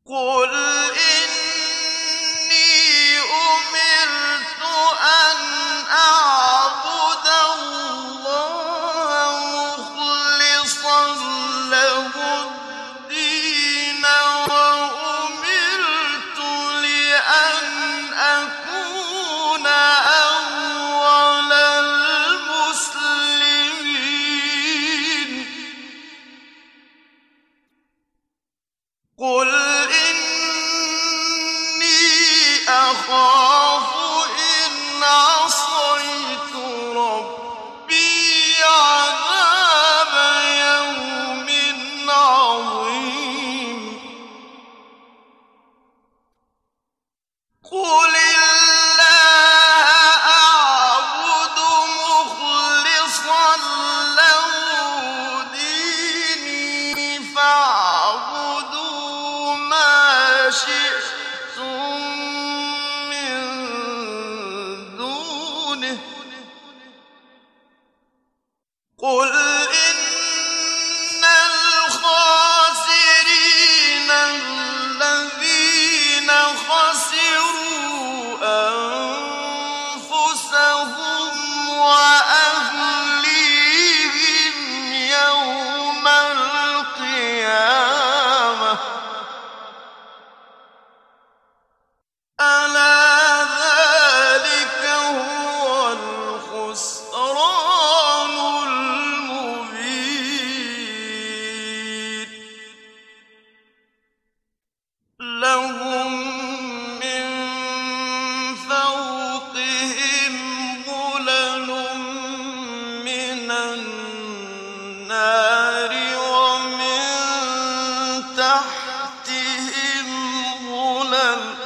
قُلْ إِنِّي أُمِرْتُ أَنْ أَعْبُدَ اللَّهَ مُخْلِصًا لَّهُ الدِّينَ وَأُمِرْتُ لِأَنْ أَكُونَ أَوَّلَ الْمُسْلِمِينَ قُلْ إِنِّي أَخَافُ إِنْ عَصَيْتُ رَبِّي عَذَابَ يَوْمٍ عَظِيمٍ قُلِ اللَّهَ أَعْبُدُ مُخْلِصًا لَّهُ دِينِي فَاعْبُدُوا مَا شِئْتُم مِّن دُونِهِ ۗ قُلْ إِنَّ الْخَاسِرِينَ الَّذِينَ خَسِرُوا أَنفُسَهُمْ وَأَهْلِيهِمْ يَوْمَ الْقِيَامَةِ ۗ أَلَا ذَٰلِكَ هُوَ الْخُسْرَانُ الْمُبِينُ لَهُم مِّن فَوْقِهِمْ ظُلَلٌ مِّنَ النَّارِ وَمِن تَحْتِهِمْ ظُلَلٌ ۚ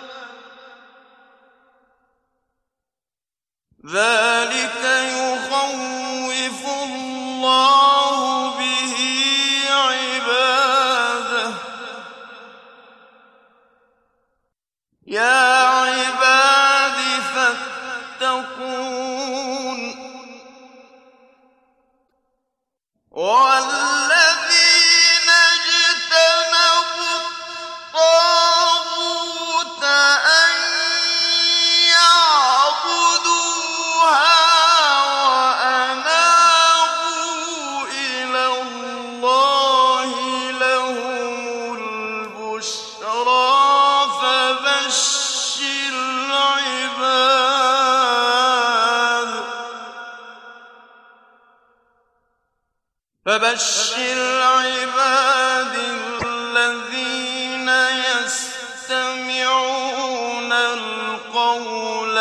ذَٰلِكَ يُخَوِّفُ اللَّهُ بِهِ عِبَادَهُ ۚ يَا عِبَادِ فَاتَّقُونِ وَالَّذِينَ اجْتَنَبُوا الطَّاغُوتَ أَن يَعْبُدُوهَا وَأَنَابُوا إِلَى اللَّهِ لَهُمُ الْبُشْرَىٰ فَبَشِّرْ عِبَادِ الَّذِينَ يَسْتَمِعُونَ الْقَوْلَ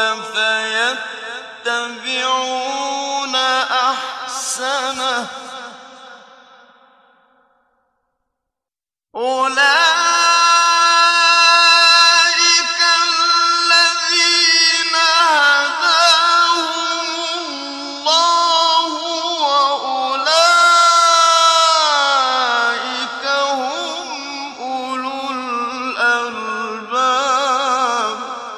فَيَتَّبِعُونَ أَحْسَنَهُ ۚ أُولَٰئِكَ الَّذِينَ هَدَاهُمُ اللَّهُ ۖ وَأُولَٰئِكَ هُمْ أُولُو الْأَلْبَابِ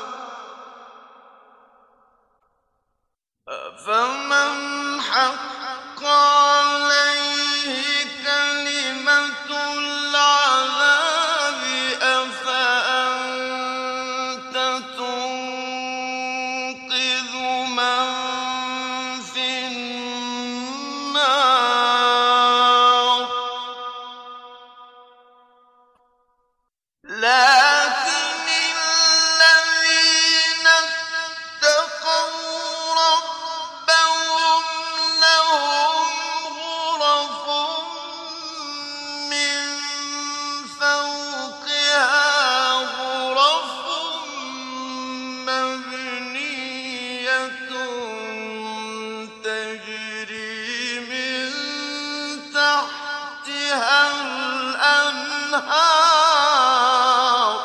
أَفَمَنْ حَقَّ عَلَيْهِ كَلِمَةُ الْعَذَابِ أَفَأَنتَ تُنقِذُ مَن فِي النَّارِ لَٰكِنِ الَّذِينَ اتَّقَوْا رَبَّهُمْ لَهُمْ غُرَفٌ مِّن فَوْقِهَا غُرَفٌ مَّبْنِيَّةٌ تَجْرِي مِن تَحْتِهَا الْأَنْهَارُ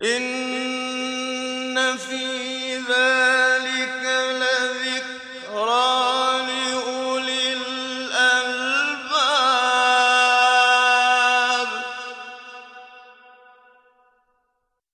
إن في ذلك